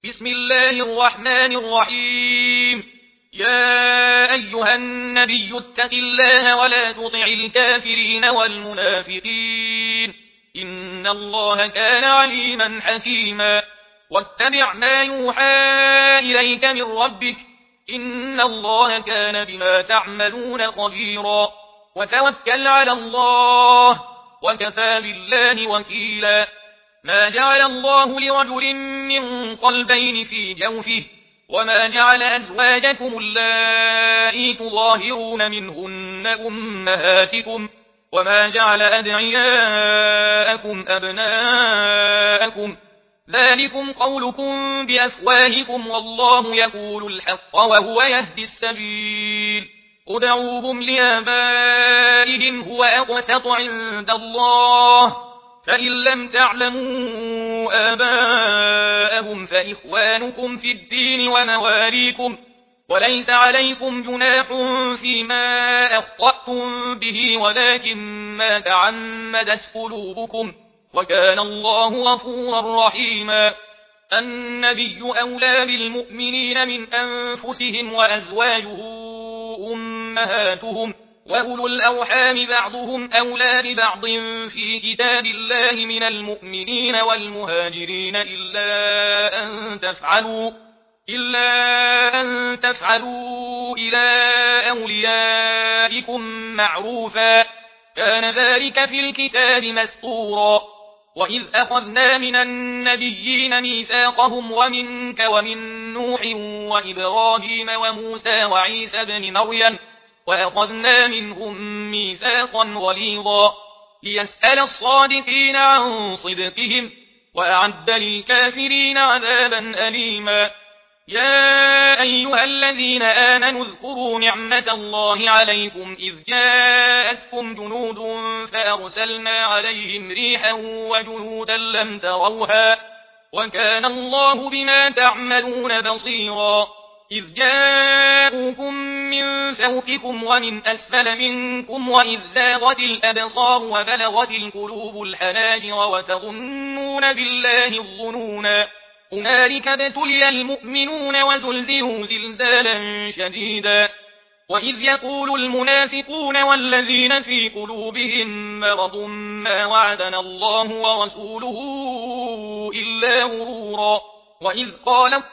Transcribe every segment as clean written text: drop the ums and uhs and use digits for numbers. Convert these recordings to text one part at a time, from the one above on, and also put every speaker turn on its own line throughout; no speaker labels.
بسم الله الرحمن الرحيم. يا أيها النبي اتق الله ولا تطع الكافرين والمنافقين، إن الله كان عليما حكيما. واتبع ما يوحى إليك من ربك، إن الله كان بما تعملون خبيرا. وتوكل على الله، وكفى بالله وكيلا. ما جعل الله لرجل من قلبين في جوفه، وما جعل أزواجكم اللائي تظاهرون منهن أمهاتكم، وما جعل أدعياءكم أبناءكم، ذلكم قولكم بأفواهكم والله يقول الحق وهو يهدي السبيل. ادعوهم لآبائهم هو أقسط عند الله، فإن لم تعلموا آباءهم فإخوانكم في الدين ومواليكم، وليس عليكم جناح فيما أخطأتم به ولكن ما تعمدت قلوبكم، وكان الله غفورا رحيما. النبي أولى بالمؤمنين من أنفسهم وأزواجه أمهاتهم، وأولو الأرحام بعضهم أولى ببعض في كتاب الله من المؤمنين والمهاجرين إلا أن تفعلوا إلى أوليائكم معروفا، كان ذلك في الكتاب مسطورا. وإذ أخذنا من النبيين ميثاقهم ومنك ومن نوح وإبراهيم وموسى وعيسى بن مريم، وأخذنا منهم ميثاقا غليظا، ليسأل الصادقين عن صدقهم، وأعد للكافرين عذابا أليما. يا أيها الذين آمنوا اذكروا نعمة الله عليكم إذ جاءتكم جنود فأرسلنا عليهم ريحا وجنودا لم تروها، وكان الله بما تعملون بصيرا. إذ جاءوكم من فوقكم ومن أسفل منكم وإذ زاغت الأبصار وبلغت القلوب الحناجر وتظنون بالله الظنونا، هنالك ابتلي المؤمنون وزلزلوا زلزالا شديدا. وإذ يقول المنافقون والذين في قلوبهم مرض ما وعدنا الله ورسوله إلا غرورا. وإذ قالت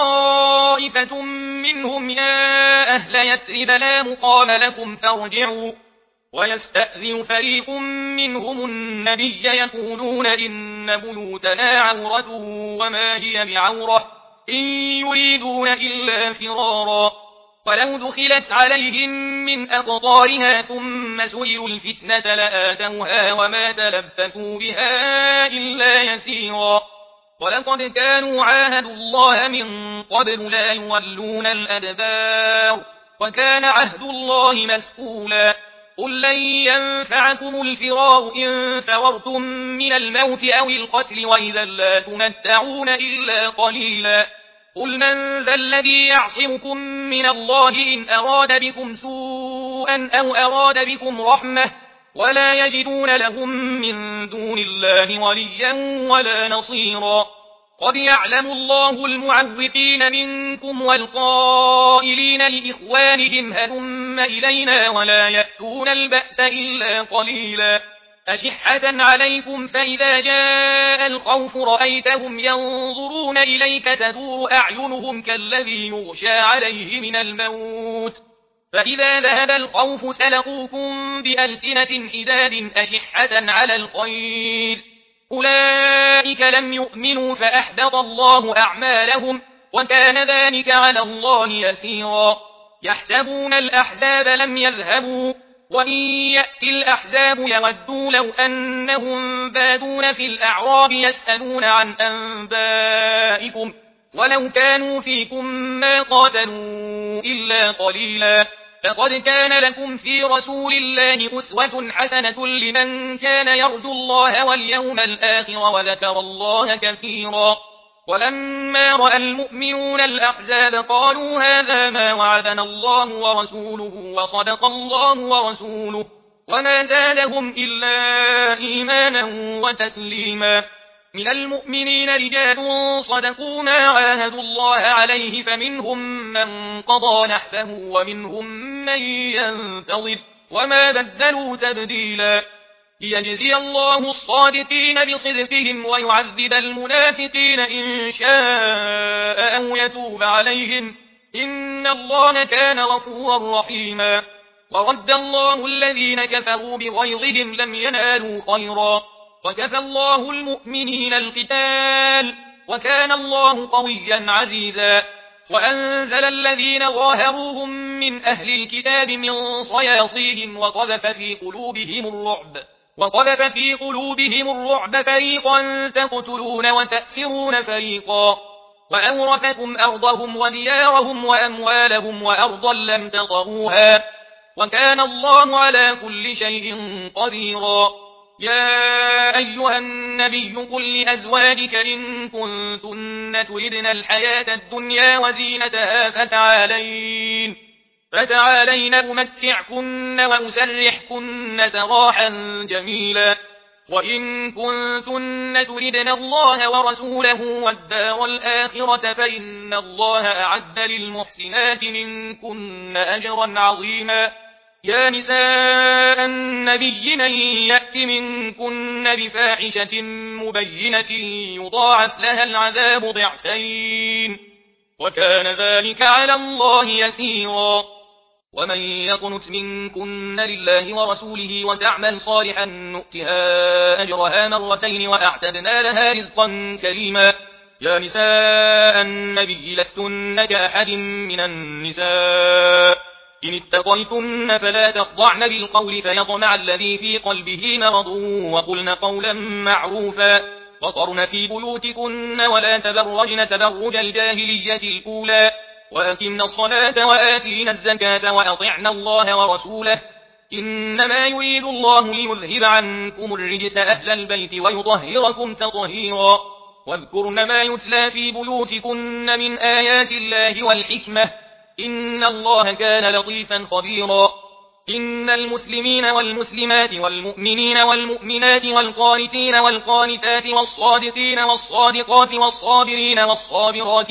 طائفة منهم يا أهل يثرب لا مقام لكم فارجعوا، ويستأذن فريق منهم النبي يقولون إن بيوتنا عورة وما هي بعورة إن يريدون إلا فرارا. ولو دخلت عليهم من أقطارها ثم سئلوا الفتنة لآتوها وما تلبثوا بها إلا يسيرا. ولقد كانوا عاهدوا الله من قبل لا يولون الأدبار، وكان عهد الله مسئولا. قل لن ينفعكم الفرار إن فررتم من الموت أو القتل وإذا لا تمتعون إلا قليلا. قل من ذا الذي يعصمكم من الله إن أراد بكم سوءا أو أراد بكم رحمة، ولا يجدون لهم من دون الله وليا ولا نصيرا. قد يعلم الله المعوقين منكم والقائلين لإخوانهم هلم إلينا ولا يأتون البأس إلا قليلا. أشحة عليكم فإذا جاء الخوف رأيتهم ينظرون إليك تدور أعينهم كالذي يغشى عليه من الموت، فإذا ذهب الخوف سلقوكم بألسنة حداد أشحة على الخير، أولئك لم يؤمنوا فأحبط الله أعمالهم، وكان ذلك على الله يسيرا. يحسبون الأحزاب لم يذهبوا، وإن يأتي الأحزاب يودوا لو أنهم بادون في الأعراب يسألون عن أنبائكم، ولو كانوا فيكم ما قاتلوا إلا قليلا. فقد كان لكم في رسول الله أسوة حسنة لمن كان يرجو الله واليوم الآخر وذكر الله كثيرا. ولما رأى المؤمنون الأحزاب قالوا هذا ما وعدنا الله ورسوله وصدق الله ورسوله، وما زادهم إلا إيمانا وتسليما. من المؤمنين رجال صدقوا ما عاهدوا الله عليه فمنهم من قضى نحبه ومنهم من ينتظر وما بدلوا تبديلا ليجزي الله الصادقين بصدقهم ويعذب المنافقين إن شاء أو يتوب عليهم إن الله كان غفورا رحيما ورد الله الذين كفروا بغيظهم لم ينالوا خيرا وكفى الله المؤمنين القتال وكان الله قويا عزيزا وأنزل الذين ظاهروهم من أهل الكتاب من صياصيهم وقذف في قلوبهم الرعب فريقا تقتلون وتأسرون فريقا وأورثكم أرضهم وديارهم وأموالهم وأرضا لم تطئوها وكان الله على كل شيء قديرا يا أيها النبي قل لأزواجك إن كنتن تردن الحياة الدنيا وزينتها فتعالين أمتعكن وأسرحكن سراحا جميلا وإن كنتن تردن الله ورسوله والدار الآخرة فإن الله أعد للمحسنات منكن أجرا عظيما يا نساء النبي من يأت منكن بفاحشة مبينة يضاعف لها العذاب ضعفين وكان ذلك على الله يسيرا ومن يقنت منكن لله ورسوله وتعمل صالحا نؤتها أجرها مرتين وأعتدنا لها رزقا كريما يا نساء النبي لستن كأحد من النساء إن اتقيتن فلا تخضعن بالقول فيطمع الذي في قلبه مرض وقلن قولا معروفا وقرن في بيوتكن ولا تبرجن تبرج الجاهلية الأولى وأقمنا الصلاة وآتينا الزكاة وأطعنا الله ورسوله إنما يريد الله ليذهب عنكم الرجس أهل البيت ويطهركم تطهيرا واذكرن ما يتلى في بيوتكن من آيات الله والحكمة إن الله كان لطيفا خبيرا إن المسلمين والمسلمات والمؤمنين والمؤمنات والقانتين والقانتات والصادقين والصادقات والصابرين والصابرات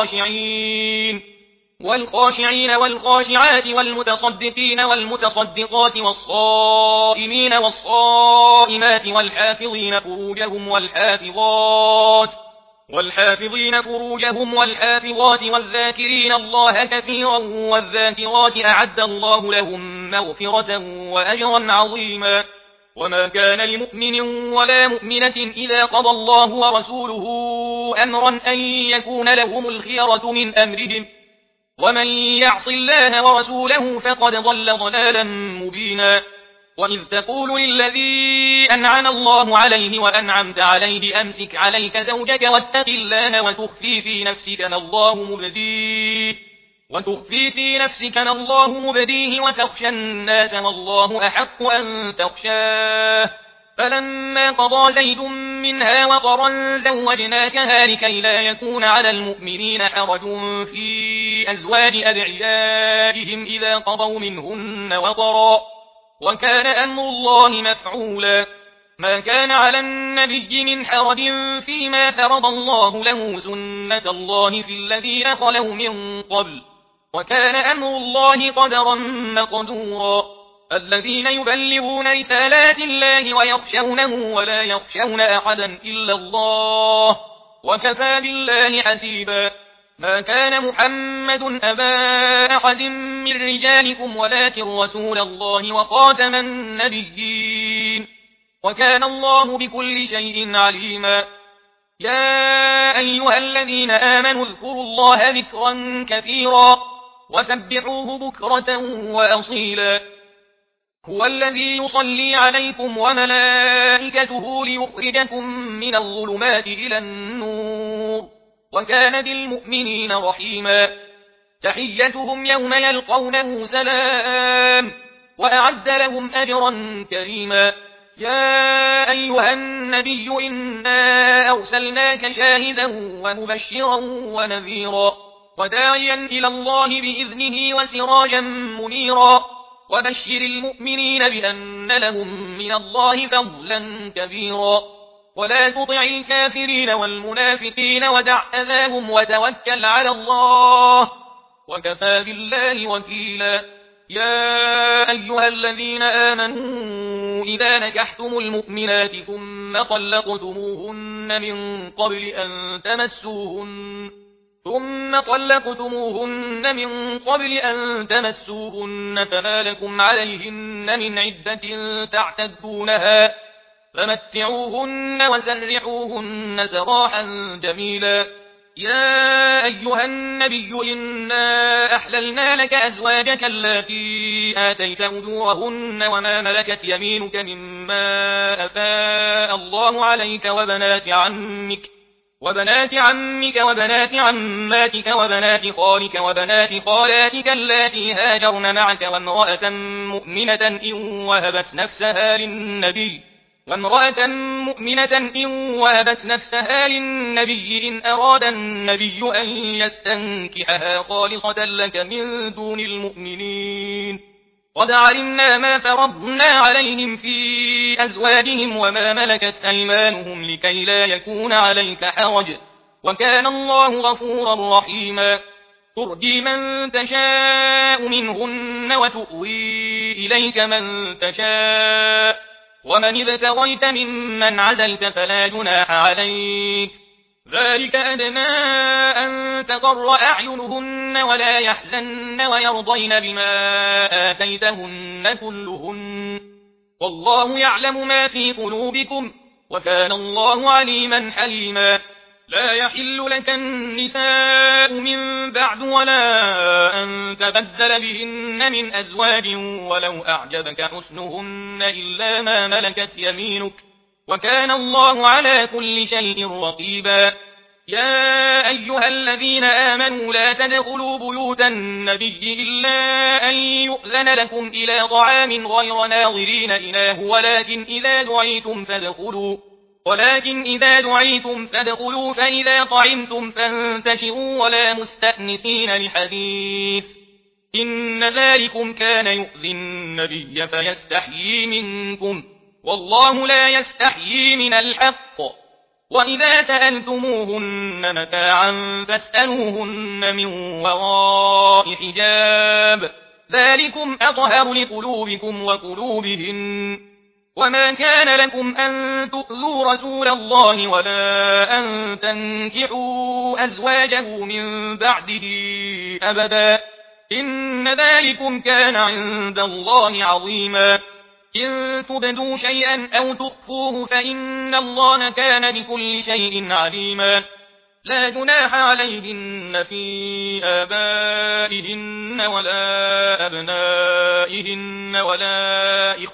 والخاشعين والخاشعات والمتصدقين والمتصدقات والصائمين والصائمات والحافظين فروجهم والحافظات والذاكرين الله كثيرا والذاكرات أعد الله لهم مغفرة وأجرا عظيما وما كان لمؤمن ولا مؤمنة إذا قضى الله ورسوله أمرا أن يكون لهم الخيرة من أمرهم ومن يعص الله ورسوله فقد ضل ضلالا مبينا وإذ تقول للذي أنعم الله عليه وأنعمت عليه أمسك عليك زوجك واتق الله وتخفي في نفسك ما الله مبديه وتخشى الناس والله أحق أن تخشاه فلما قضى زيد منها وطرا زوجناكها لكي لا يكون على المؤمنين حرج في أزواج أدعيائهم إذا قضوا منهن وطرا وكان أمر الله مفعولا ما كان على النبي من حرج فيما فرض الله له سنة الله في الذين خلوا من قبل وكان أمر الله قدرا مقدورا الذين يبلغون رسالات الله ويخشونه ولا يخشون أحدا إلا الله وكفى بالله حسيبا ما كان محمد أبا أحد من رجالكم ولكن رسول الله وخاتم النبيين وكان الله بكل شيء عليما يا أيها الذين آمنوا اذكروا الله ذكرا كثيرا وسبحوه بكرة وأصيلا هو الذي يصلي عليكم وملائكته ليخرجكم من الظلمات إلى النور وكان بالمؤمنين رحيما تحيتهم يوم يلقونه سلام وأعد لهم أجرا كريما يا أيها النبي إنا أرسلناك شاهدا ومبشرا ونذيرا وداعيا إلى الله بإذنه وسراجا منيرا وبشر المؤمنين بأن لهم من الله فضلا كبيرا ولا تطع الكافرين والمنافقين ودع أذاهم وتوكل على الله وكفى بالله وكيلا. يا أيها الذين آمنوا إذا نكحتم المؤمنات ثم طلقتموهن من قبل أن تمسوهن فما لكم عليهن من عدة تعتدونها فمتعوهن وسرحوهن سراحا جميلا. يا أيها النبي إنا أحللنا لك أزواجك التي آتيت أجورهن وما ملكت يمينك مما أفاء الله عليك وبنات عمك وبنات عماتك وبنات خالك وبنات خالاتك اللاتي هاجرن معك وامرأة مؤمنة إن وهبت نفسها للنبي إن أراد النبي أن يستنكحها خالصة لك من دون المؤمنين. قد علمنا ما فرضنا عليهم في أزواجهم وما ملكت أيمانهم لكي لا يكون عليك حرج وكان الله غفورا رحيما. ترجي من تشاء منهن وتؤوي إليك من تشاء ومن ابتغيت ممن عزلت فلا جناح عليك. ذلك أدنى أن تقر أعينهن ولا يحزن ويرضين بما آتيتهن كلهن والله يعلم ما في قلوبكم وكان الله عليما حليما. لا يحل لك النساء من بعد ولا أن تبدل بهن من أزواج ولو أعجبك حسنهن إلا ما ملكت يمينك وكان الله على كل شيء رقيبا. يا أيها الذين آمنوا لا تدخلوا بيوت النبي إلا أن يؤذن لكم إلى طعام غير ناظرين إناه ولكن إذا دعيتم فادخلوا فإذا طعمتم فانتشروا ولا مستأنسين لحديث إن ذلكم كان يؤذي النبي فيستحيي منكم والله لا يستحيي من الحق. وإذا سألتموهن متاعا فاسألوهن من وراء حجاب ذلكم أطهر لقلوبكم وقلوبهن. وما كان لكم أن تؤذوا رسول الله ولا أن تنكحوا أزواجه من بعده أبدا إن ذلكم كان عند الله عظيما. إن تبدوا شيئا أو تخفوه فإن الله كان بكل شيء عليما. لا جناح عليهن في آبائهن ولا أبنائهن ولا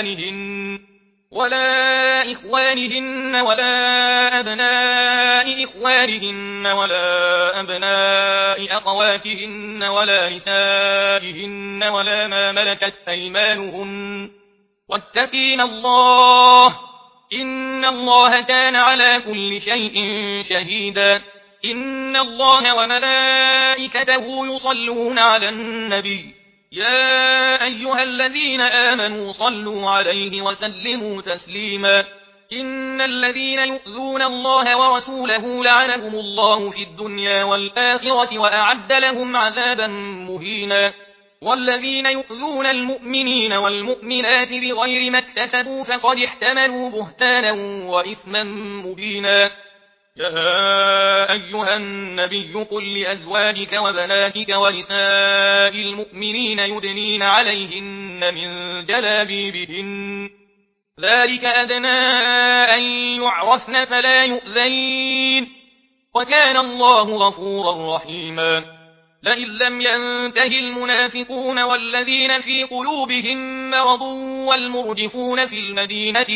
إخوانهن ولا أبناء إخوانهن ولا أبناء أخواتهن ولا نسائهن ولا ما ملكت أيمانهن واتقين الله إن الله كان على كل شيء شهيدا. إن الله وملائكته يصلون على النبي يا أيها الذين آمنوا صلوا عليه وسلموا تسليما. إن الذين يؤذون الله ورسوله لعنهم الله في الدنيا والآخرة وأعد لهم عذابا مهينا. والذين يؤذون المؤمنين والمؤمنات بغير ما اكتسبوا فقد احتملوا بهتانا وإثما مبينا. يا أيها النبي قل لأزواجك وبناتك ونساء المؤمنين يدنين عليهن من جلابيبهن ذلك أدنى أن يعرفن فلا يؤذين وكان الله غفورا رحيما. لئن لم ينته المنافقون والذين في قلوبهم مرض والمرجفون في المدينة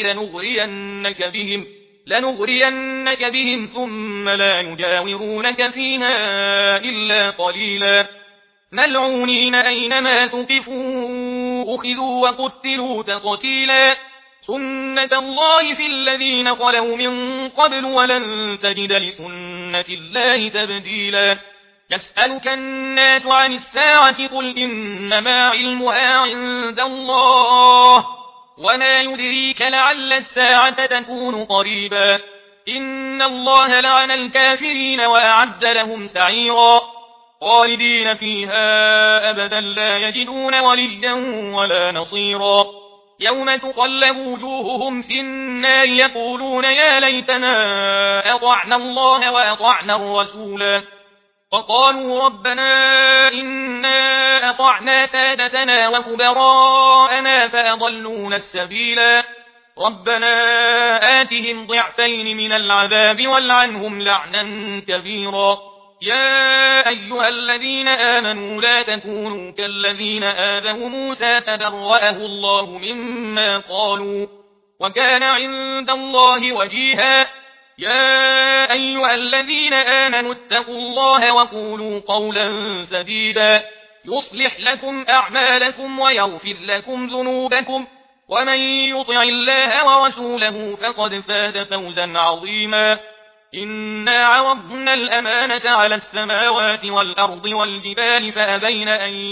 لنغرينك بهم ثم لا يجاورونك فيها إلا قليلا. ملعونين أينما ثقفوا أخذوا وقتلوا تقتيلا. سنة الله في الذين خلوا من قبل ولن تجد لسنة الله تبديلا. يسألك الناس عن الساعة قل إنما علمها عند الله وما يدريك لعل الساعة تكون قريبا إن الله لعن الكافرين وأعد لهم سعيرا خالدين فيها أبدا لا يجدون وليا ولا نصيرا يوم تقلب وجوههم في النار يقولون يا ليتنا أطعنا الله وأطعنا الرسولا وقالوا ربنا إنا أطعنا سادتنا وكبراءنا فأضلونا السبيلا ربنا آتهم ضعفين من العذاب والعنهم لعنا كبيرا يا أيها الذين آمنوا لا تكونوا كالذين آذوا موسى فبرأه الله مما قالوا وكان عند الله وجيها يا أيها الذين آمنوا اتقوا الله وقولوا قولا سديدا يصلح لكم أعمالكم ويغفر لكم ذنوبكم ومن يطع الله ورسوله فقد فاز فوزا عظيما إنا عرضنا الأمانة على السماوات والأرض والجبال فأبين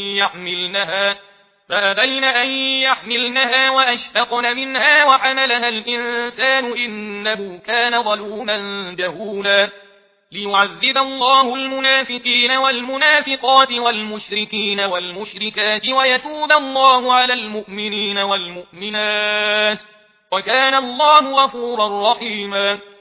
أن يحملنها وأشفقن منها وحملها الإنسان إنه كان ظلوما جهولا ليعذب الله المنافقين والمنافقات والمشركين والمشركات ويتوب الله على المؤمنين والمؤمنات وكان الله غفورا رحيما